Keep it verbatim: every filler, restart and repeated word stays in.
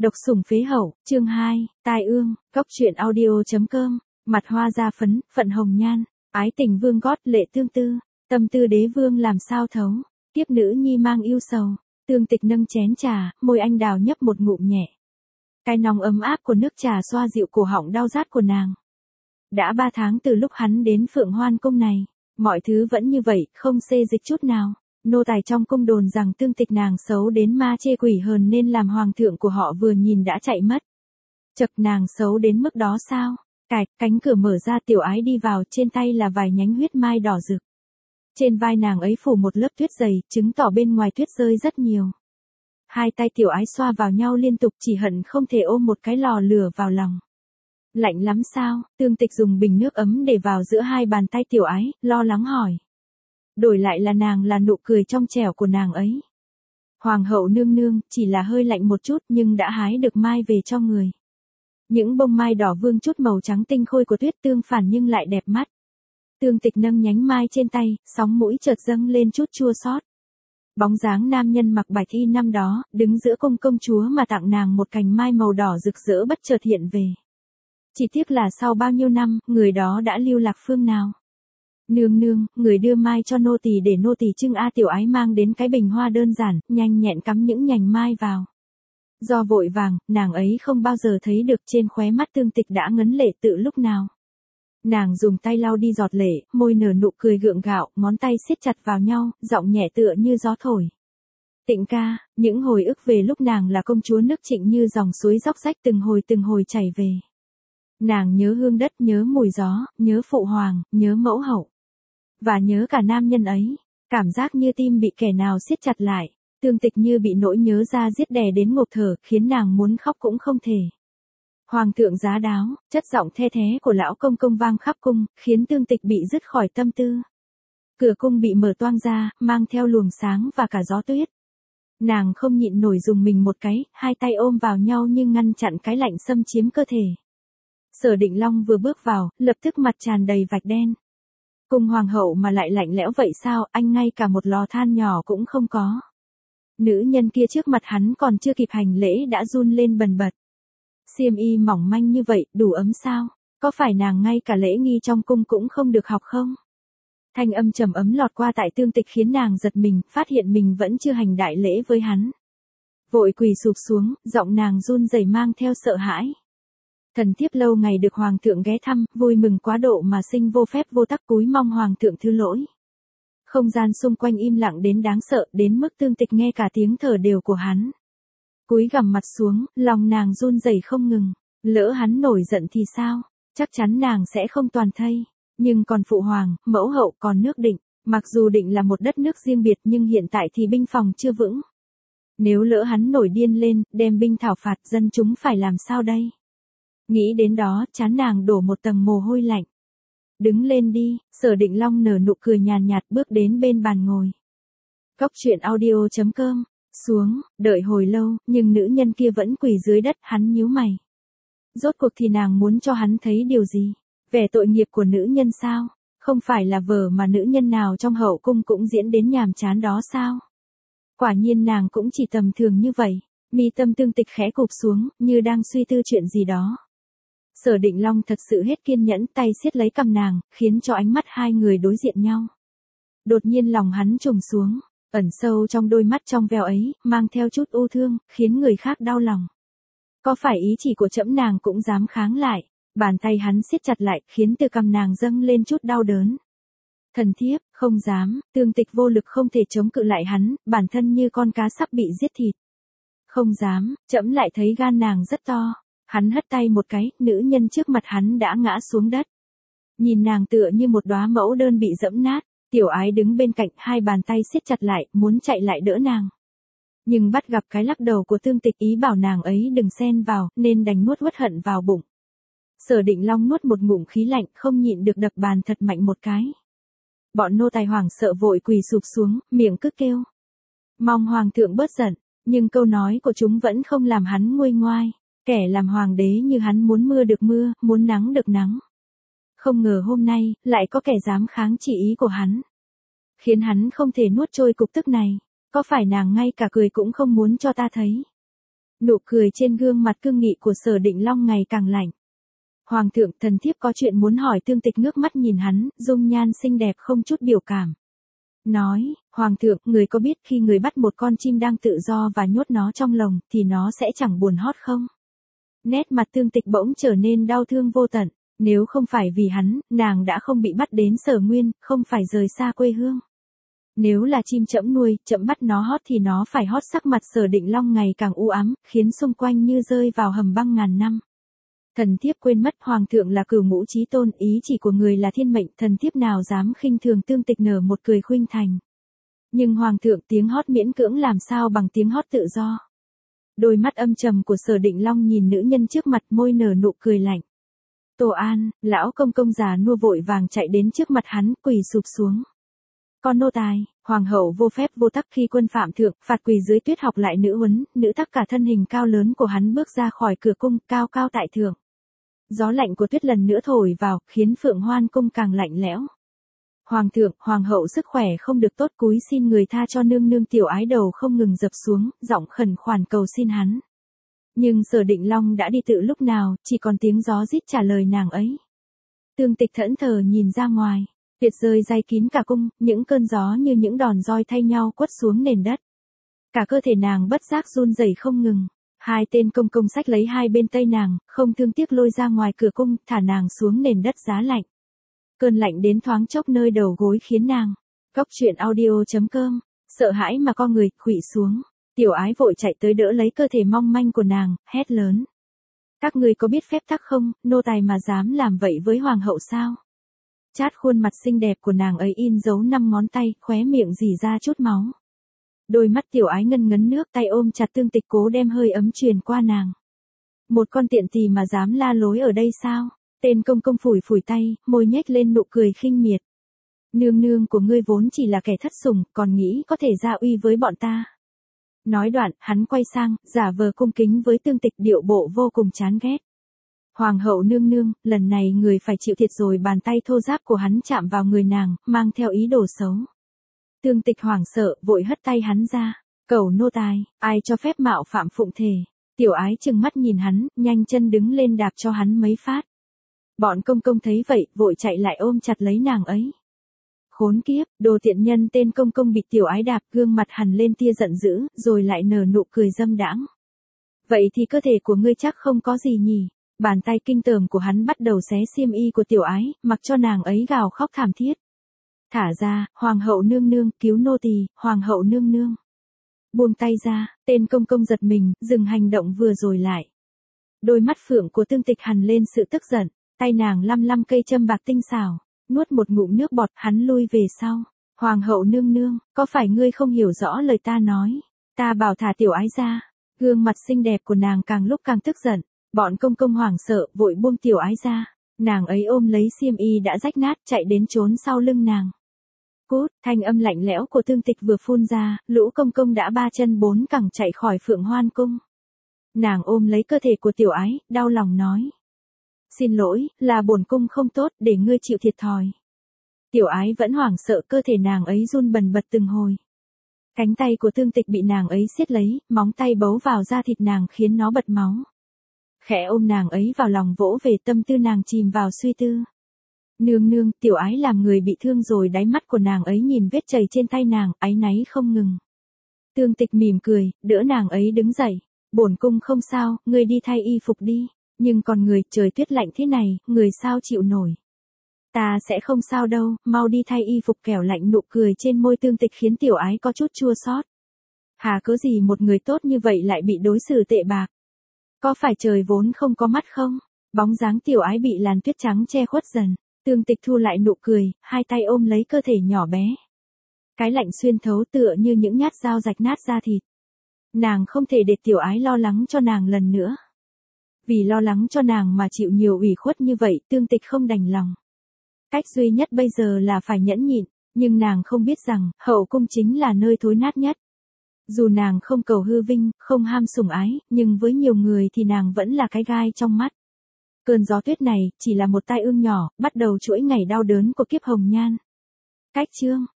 Độc sủng phế hậu, chương hai, tai ương, góc truyện audio.com, mặt hoa da phấn, phận hồng nhan, ái tình vương gót, lệ tương tư, tâm tư đế vương làm sao thấu, tiếp nữ nhi mang yêu sầu, tương tịch nâng chén trà, môi anh đào nhấp một ngụm nhẹ. Cái nóng ấm áp của nước trà xoa dịu cổ họng đau rát của nàng. Đã ba tháng từ lúc hắn đến Phượng Hoan cung này, mọi thứ vẫn như vậy, không xê dịch chút nào. Nô tài trong cung đồn rằng tương tịch nàng xấu đến ma chê quỷ hờn nên làm hoàng thượng của họ vừa nhìn đã chạy mất. Chật, nàng xấu đến mức đó sao? Cạch, cánh cửa mở ra, tiểu ái đi vào, trên tay là vài nhánh huyết mai đỏ rực. Trên vai nàng ấy phủ một lớp tuyết dày, chứng tỏ bên ngoài tuyết rơi rất nhiều. Hai tay tiểu ái xoa vào nhau liên tục, chỉ hận không thể ôm một cái lò lửa vào lòng. Lạnh lắm sao? Tương tịch dùng bình nước ấm để vào giữa hai bàn tay tiểu ái, lo lắng hỏi. Đổi lại là nàng là nụ cười trong trẻo của nàng ấy. Hoàng hậu nương nương, chỉ là hơi lạnh một chút nhưng đã hái được mai về cho người. Những bông mai đỏ vương chút màu trắng tinh khôi của tuyết tương phản nhưng lại đẹp mắt. Tương tịch nâng nhánh mai trên tay, sóng mũi chợt dâng lên chút chua xót. Bóng dáng nam nhân mặc bạch y năm đó, đứng giữa cung công chúa mà tặng nàng một cành mai màu đỏ rực rỡ bất chợt hiện về. Chỉ tiếc là sau bao nhiêu năm, người đó đã lưu lạc phương nào. Nương nương, người đưa mai cho nô tỳ để nô tỳ trưng a. Tiểu ái mang đến cái bình hoa đơn giản, nhanh nhẹn cắm những nhành mai vào. Do vội vàng, nàng ấy không bao giờ thấy được trên khóe mắt tương tịch đã ngấn lệ tự lúc nào. Nàng dùng tay lau đi giọt lệ, môi nở nụ cười gượng gạo, ngón tay siết chặt vào nhau, giọng nhẹ tựa như gió thổi. Tịnh ca, những hồi ức về lúc nàng là công chúa nước Trịnh như dòng suối róc rách từng hồi từng hồi chảy về. Nàng nhớ hương đất, nhớ mùi gió, nhớ phụ hoàng, nhớ mẫu hậu. Và nhớ cả nam nhân ấy, cảm giác như tim bị kẻ nào siết chặt lại, tương tịch như bị nỗi nhớ ra giết đè đến ngộp thở, khiến nàng muốn khóc cũng không thể. Hoàng thượng giá đáo, chất giọng the thé của lão công công vang khắp cung, khiến tương tịch bị dứt khỏi tâm tư. Cửa cung bị mở toang ra, mang theo luồng sáng và cả gió tuyết. Nàng không nhịn nổi dùng mình một cái, hai tay ôm vào nhau nhưng ngăn chặn cái lạnh xâm chiếm cơ thể. Sở Định Long vừa bước vào, lập tức mặt tràn đầy vạch đen. Cùng hoàng hậu mà lại lạnh lẽo vậy sao, anh ngay cả một lò than nhỏ cũng không có. Nữ nhân kia trước mặt hắn còn chưa kịp hành lễ đã run lên bần bật. Xiêm y mỏng manh như vậy, đủ ấm sao? Có phải nàng ngay cả lễ nghi trong cung cũng không được học không? Thanh âm trầm ấm lọt qua tại tương tịch khiến nàng giật mình, phát hiện mình vẫn chưa hành đại lễ với hắn. Vội quỳ sụp xuống, giọng nàng run rẩy mang theo sợ hãi. Thần thiếp lâu ngày được hoàng thượng ghé thăm, vui mừng quá độ mà sinh vô phép vô tắc, cúi mong hoàng thượng thứ lỗi. Không gian xung quanh im lặng đến đáng sợ, đến mức tương tịch nghe cả tiếng thở đều của hắn. Cúi gằm mặt xuống, lòng nàng run rẩy không ngừng. Lỡ hắn nổi giận thì sao? Chắc chắn nàng sẽ không toàn thây. Nhưng còn phụ hoàng, mẫu hậu, còn nước Định. Mặc dù Định là một đất nước riêng biệt nhưng hiện tại thì binh phòng chưa vững. Nếu lỡ hắn nổi điên lên, đem binh thảo phạt, dân chúng phải làm sao đây? Nghĩ đến đó, trán nàng đổ một tầng mồ hôi lạnh. Đứng lên đi, Sở Định Long nở nụ cười nhàn nhạt bước đến bên bàn ngồi. Góc truyện audio.com, xuống, đợi hồi lâu, nhưng nữ nhân kia vẫn quỳ dưới đất, hắn nhíu mày. Rốt cuộc thì nàng muốn cho hắn thấy điều gì? Vẻ tội nghiệp của nữ nhân sao? Không phải là vở mà nữ nhân nào trong hậu cung cũng diễn đến nhàm chán đó sao? Quả nhiên nàng cũng chỉ tầm thường như vậy. Mi tâm tương tịch khẽ cụp xuống, như đang suy tư chuyện gì đó. Sở Định Long thật sự hết kiên nhẫn, tay siết lấy cằm nàng, khiến cho ánh mắt hai người đối diện nhau. Đột nhiên lòng hắn trùng xuống, ẩn sâu trong đôi mắt trong veo ấy, mang theo chút u thương, khiến người khác đau lòng. Có phải ý chỉ của trẫm nàng cũng dám kháng lại? Bàn tay hắn siết chặt lại, khiến từ cằm nàng dâng lên chút đau đớn. Thần thiếp, không dám, tương tịch vô lực không thể chống cự lại hắn, bản thân như con cá sắp bị giết thịt. Không dám, trẫm lại thấy gan nàng rất to. Hắn hất tay một cái, nữ nhân trước mặt hắn đã ngã xuống đất. Nhìn nàng tựa như một đóa mẫu đơn bị dẫm nát, tiểu ái đứng bên cạnh, hai bàn tay siết chặt lại, muốn chạy lại đỡ nàng. Nhưng bắt gặp cái lắc đầu của tương tịch ý bảo nàng ấy đừng xen vào, nên đành nuốt uất hận vào bụng. Sở Định Long nuốt một ngụm khí lạnh, không nhịn được đập bàn thật mạnh một cái. Bọn nô tài hoảng sợ vội quỳ sụp xuống, miệng cứ kêu. Mong hoàng thượng bớt giận, nhưng câu nói của chúng vẫn không làm hắn nguôi ngoai. Kẻ làm hoàng đế như hắn muốn mưa được mưa, muốn nắng được nắng. Không ngờ hôm nay, lại có kẻ dám kháng chỉ ý của hắn. Khiến hắn không thể nuốt trôi cục tức này. Có phải nàng ngay cả cười cũng không muốn cho ta thấy? Nụ cười trên gương mặt cương nghị của Sở Định Long ngày càng lạnh. Hoàng thượng, thần thiếp có chuyện muốn hỏi. Tương Tịch ngước mắt nhìn hắn, dung nhan xinh đẹp không chút biểu cảm. Nói, Hoàng thượng, người có biết khi người bắt một con chim đang tự do và nhốt nó trong lồng, thì nó sẽ chẳng buồn hót không? Nét mặt Tương Tịch bỗng trở nên đau thương vô tận. Nếu không phải vì hắn, nàng đã không bị bắt đến Sở Nguyên, không phải rời xa quê hương. Nếu là chim trẫm nuôi, trẫm bắt nó hót thì nó phải hót. Sắc mặt Sở Định Long ngày càng u ám, khiến xung quanh như rơi vào hầm băng ngàn năm. Thần thiếp quên mất Hoàng thượng là cửu ngũ chí tôn, ý chỉ của người là thiên mệnh, thần thiếp nào dám khinh thường. Tương Tịch nở một cười khuynh thành. Nhưng Hoàng thượng, tiếng hót miễn cưỡng làm sao bằng tiếng hót tự do. Đôi mắt âm trầm của Sở Định Long nhìn nữ nhân trước mặt, môi nở nụ cười lạnh. Tổ An, lão công công già nua vội vàng chạy đến trước mặt hắn, quỳ sụp xuống. Con nô tài, hoàng hậu vô phép vô tắc khi quân phạm thượng, phạt quỳ dưới tuyết học lại nữ huấn, nữ tắc cả thân hình cao lớn của hắn bước ra khỏi cửa cung, cao cao tại thượng. Gió lạnh của tuyết lần nữa thổi vào, khiến Phượng Hoan cung càng lạnh lẽo. Hoàng thượng, hoàng hậu sức khỏe không được tốt, cúi xin người tha cho nương nương. Tiểu ái đầu không ngừng dập xuống, giọng khẩn khoản cầu xin hắn. Nhưng Sở Định Long đã đi từ lúc nào, chỉ còn tiếng gió rít trả lời nàng ấy. Tương Tịch thẫn thờ nhìn ra ngoài, tuyệt rơi dày kín cả cung, những cơn gió như những đòn roi thay nhau quất xuống nền đất. Cả cơ thể nàng bất giác run rẩy không ngừng. Hai tên công công xách lấy hai bên tay nàng, không thương tiếc lôi ra ngoài cửa cung, thả nàng xuống nền đất giá lạnh. Cơn lạnh đến thoáng chốc nơi đầu gối khiến nàng. Góc truyện audio chấm com, sợ hãi mà con người khuỵu xuống. Tiểu ái vội chạy tới đỡ lấy cơ thể mong manh của nàng, hét lớn. Các ngươi có biết phép tắc không, nô tài mà dám làm vậy với hoàng hậu sao? Chát khuôn mặt xinh đẹp của nàng ấy in dấu năm ngón tay, khóe miệng rỉ ra chút máu. Đôi mắt tiểu ái ngân ngấn nước, tay ôm chặt Tương Tịch cố đem hơi ấm truyền qua nàng. Một con tiện tỳ mà dám la lối ở đây sao? Tên công công phủi phủi tay, môi nhếch lên nụ cười khinh miệt. Nương nương của ngươi vốn chỉ là kẻ thất sủng, còn nghĩ có thể ra uy với bọn ta. Nói đoạn, hắn quay sang, giả vờ cung kính với Tương Tịch, điệu bộ vô cùng chán ghét. Hoàng hậu nương nương, lần này người phải chịu thiệt rồi. Bàn tay thô ráp của hắn chạm vào người nàng, mang theo ý đồ xấu. Tương Tịch hoảng sợ, vội hất tay hắn ra. Cẩu nô tài, ai cho phép mạo phạm phụng thể. Tiểu ái trừng mắt nhìn hắn, nhanh chân đứng lên đạp cho hắn mấy phát. Bọn công công thấy vậy, vội chạy lại ôm chặt lấy nàng ấy. Khốn kiếp, đồ tiện nhân. Tên công công bị tiểu ái đạp, gương mặt hằn lên tia giận dữ, rồi lại nở nụ cười dâm đãng. Vậy thì cơ thể của ngươi chắc không có gì nhỉ? Bàn tay kinh tởm của hắn bắt đầu xé xiêm y của tiểu ái, mặc cho nàng ấy gào khóc thảm thiết. Thả ra, hoàng hậu nương nương, cứu nô tỳ, hoàng hậu nương nương. Buông tay ra, tên công công giật mình, dừng hành động vừa rồi lại. Đôi mắt phượng của Tương Tịch hằn lên sự tức giận, tay nàng lăm lăm cây châm bạc tinh xảo, nuốt một ngụm nước bọt, hắn lui về sau. Hoàng hậu nương nương, có phải ngươi không hiểu rõ lời ta nói? Ta bảo thả tiểu ái ra. Gương mặt xinh đẹp của nàng càng lúc càng tức giận. Bọn công công hoảng sợ, vội buông tiểu ái ra. Nàng ấy ôm lấy xiêm y đã rách nát, chạy đến trốn sau lưng nàng. Cút, thanh âm lạnh lẽo của Tương Tịch vừa phun ra, lũ công công đã ba chân bốn cẳng chạy khỏi Phượng Hoan cung. Nàng ôm lấy cơ thể của tiểu ái, đau lòng nói. Xin lỗi, là bổn cung không tốt, để ngươi chịu thiệt thòi. Tiểu ái vẫn hoảng sợ, cơ thể nàng ấy run bần bật từng hồi. Cánh tay của Tương Tịch bị nàng ấy siết lấy, móng tay bấu vào da thịt nàng khiến nó bật máu. Khẽ ôm nàng ấy vào lòng vỗ về, tâm tư nàng chìm vào suy tư. Nương nương, tiểu ái làm người bị thương rồi. Đáy mắt của nàng ấy nhìn vết chảy trên tay nàng, áy náy không ngừng. Tương Tịch mỉm cười, đỡ nàng ấy đứng dậy. Bổn cung không sao, ngươi đi thay y phục đi. Nhưng còn người, trời tuyết lạnh thế này, người sao chịu nổi. Ta sẽ không sao đâu, mau đi thay y phục. Kẻo lạnh. Nụ cười trên môi Tương Tịch khiến tiểu ái có chút chua xót. Hà cớ gì một người tốt như vậy lại bị đối xử tệ bạc? Có phải trời vốn không có mắt không? Bóng dáng tiểu ái bị làn tuyết trắng che khuất dần. Tương Tịch thu lại nụ cười, hai tay ôm lấy cơ thể nhỏ bé. Cái lạnh xuyên thấu tựa như những nhát dao rạch nát da thịt. Nàng không thể để tiểu ái lo lắng cho nàng lần nữa. Vì lo lắng cho nàng mà chịu nhiều ủy khuất như vậy, Tương Tịch không đành lòng. Cách duy nhất bây giờ là phải nhẫn nhịn, nhưng nàng không biết rằng, hậu cung chính là nơi thối nát nhất. Dù nàng không cầu hư vinh, không ham sủng ái, nhưng với nhiều người thì nàng vẫn là cái gai trong mắt. Cơn gió tuyết này, chỉ là một tai ương nhỏ, bắt đầu chuỗi ngày đau đớn của kiếp hồng nhan. Cách chương